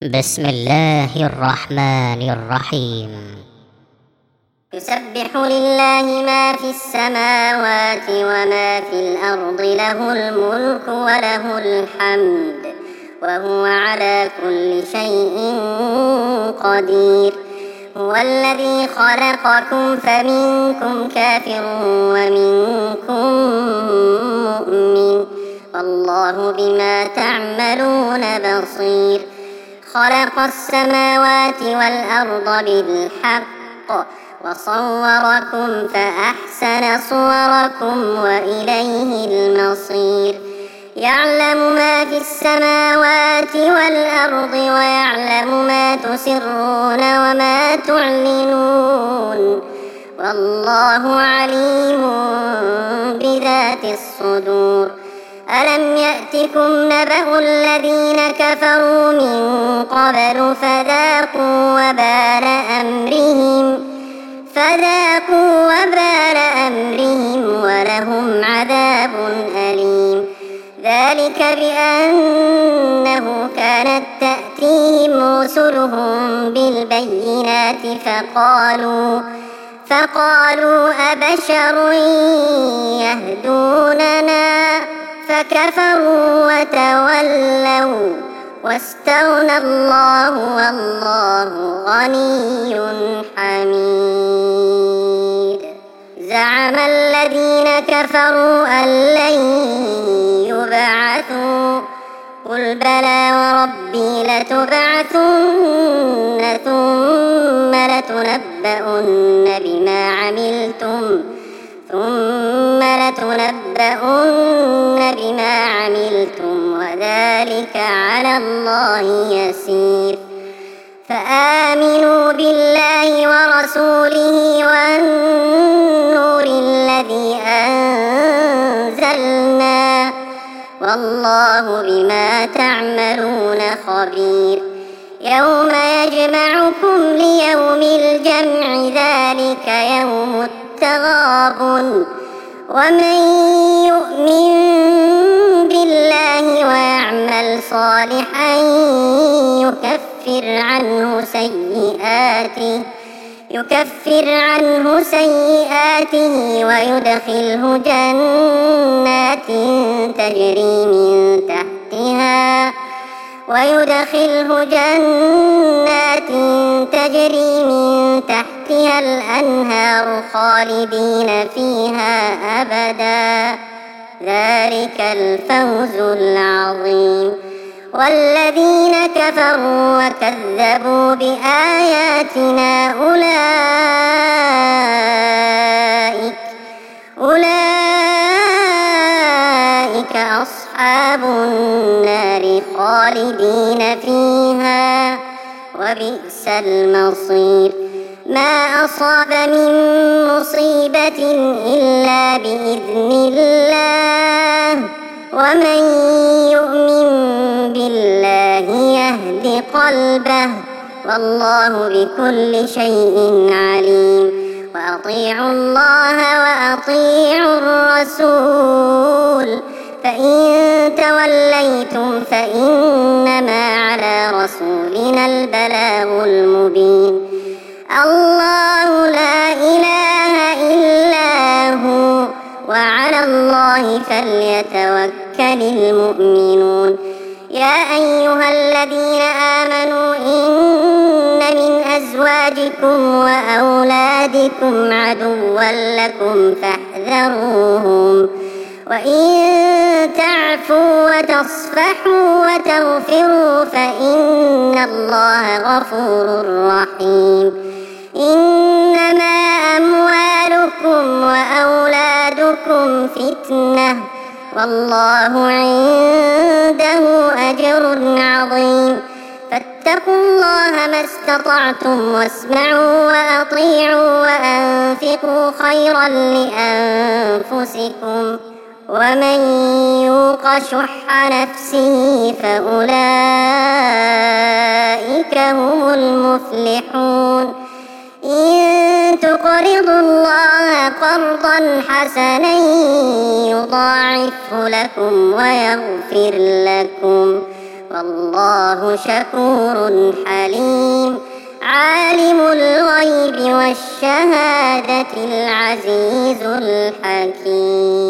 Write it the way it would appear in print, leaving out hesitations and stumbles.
بسم الله الرحمن الرحيم. يسبح لله ما في السماوات وما في الأرض، له الملك وله الحمد وهو على كل شيء قدير. هو الذي خلقكم فمنكم كافر ومنكم مؤمن، والله بما تعملون بصير. خلق السماوات والأرض بالحق وصوركم فأحسن صوركم وإليه المصير. يعلم ما في السماوات والأرض ويعلم ما تسرون وما تعلنون، والله عليم بذات الصدور. ألم يأتكم نبأ الذين كفروا من قبل فذاقوا وبال أمرهم ولهم عذاب أليم. ذلك بأنه كانت تأتيهم رسلهم بالبينات فقالوا أبشر يهدوننا، فكفروا وتولوا واستغنى الله والله غني حميد. زعم الذين كفروا أن لن يبعثوا، قل بلى وربي لتبعثن ثم لتنبؤن بما عملتم وذلك على الله يسير. فآمنوا بالله ورسوله والنور الذي أنزلنا، والله بما تعملون خبير. يوم يجمعكم ليوم الجمع، ذلك يوم التغابن. ومن يؤمن بالله ويعمل صالحا يكفر عنه سيئاته ويدخله جنات تجري من تحتها الأنهار خالدين فيها أبدا، ذلك الفوز العظيم. والذين كفروا وكذبوا بآياتنا أولئك أصحاب النار خالدين فيها وبئس المصير. ما أصاب من مصيبة إلا بإذن الله، ومن يؤمن بالله يهد قلبه، والله بكل شيء عليم. وأطيعوا الله وأطيعوا الرسول، فإن توليتم فإنما على رسولنا البلاغ المبين. الله لا إله إلا هو، وعلى الله فليتوكل المؤمنون. يا أيها الذين آمنوا إن من أزواجكم وأولادكم عدوا لكم فاحذروهم، وإن تعفوا وتصفحوا وتغفروا فإن الله غفور رحيم. إنما أموالكم وأولادكم فتنة، والله عنده أجر عظيم. فاتقوا الله ما استطعتم واسمعوا وأطيعوا وأنفقوا خيرا لأنفسكم، ومن يوق شح نفسه فأولئك هم المفلحون. إن تقرضوا الله قرضا حسنا يضاعفه لكم ويغفر لكم، والله شكور حليم. عالم الغيب والشهادة العزيز الحكيم.